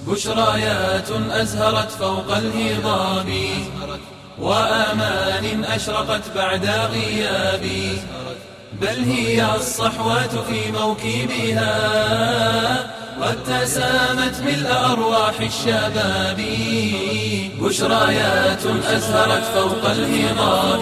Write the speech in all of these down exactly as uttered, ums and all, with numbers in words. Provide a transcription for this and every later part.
بشرايات أزهرت فوق الهضاب وآمان أشرقت بعد غياب، بل هي الصحوات في موكبها قد تسامت ملء أرواح الشباب. بشرايات أزهرت فوق الهضاب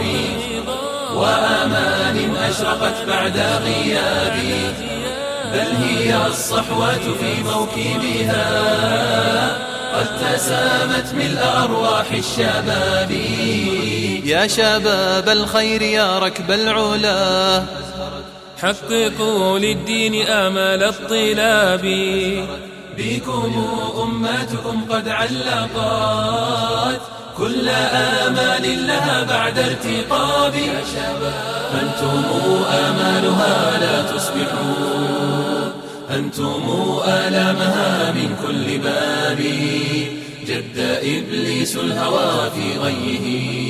وآمان أشرقت بعد غياب، بل هي الصحوات في موكبها قد تسامت ملء أرواح الشباب. يا شباب الخير يا ركب العلا، حققوا للدين آمال الطلاب. بكم أماتكم قد علقت كل آمال لها بعد ارتقاب. أنتم آمالها لا تصبحوا، أنتم آلامها من كل باب. جد إبليس الهوى في غيه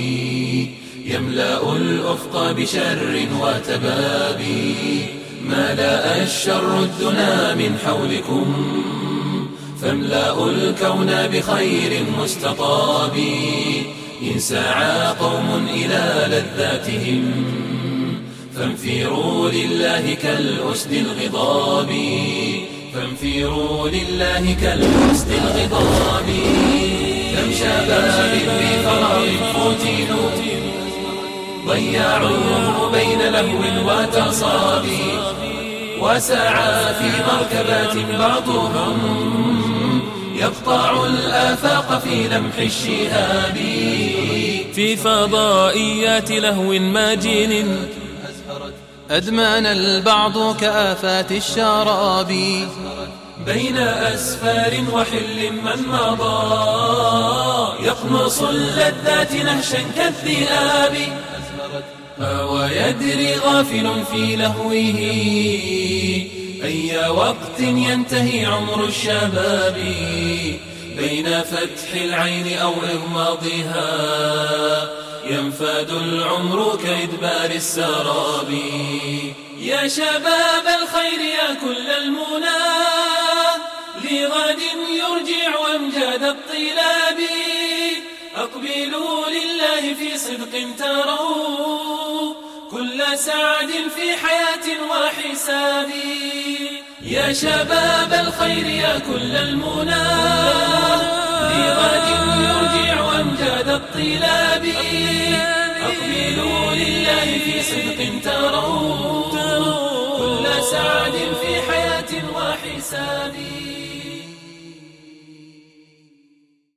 يملأ الأفق بشر وتباب. ملأ الشر الدنا من حولكم فاملأوا الكون بخير مستطاب. إن سعى قوم إلى لذاتهم فانفروا لله كالأسد الغضاب، فانفروا لله كالأسد الغضاب. كم شباب بفراغ فتنوا ضيعوه بين لهو وتصاب، وسعى في مركبات بعضهم يقطع الآفاق في لمح الشهاب. في فضائيات لهو ماجن أدمان البعض كآفات الشراب. بين أسفار وحل من مضى يقنص اللذات نهشا كالذئاب. ويدري غافل في لهوه أي وقت ينتهي عمر الشباب. بين فتح العين أو إغماضها ينفاد العمر كإدبار السراب. يا شباب الخير يا كل المنى لغد يرجع أمجاد الطلاب. أقبلوا لله في صدق تروا كل سعد في حياة وحساب. يا شباب الخير يا كل المنى لغد يرجع أمجاد الطلاب. أقبلوا لله في صدق تروا كل سعد في حياة وحساب.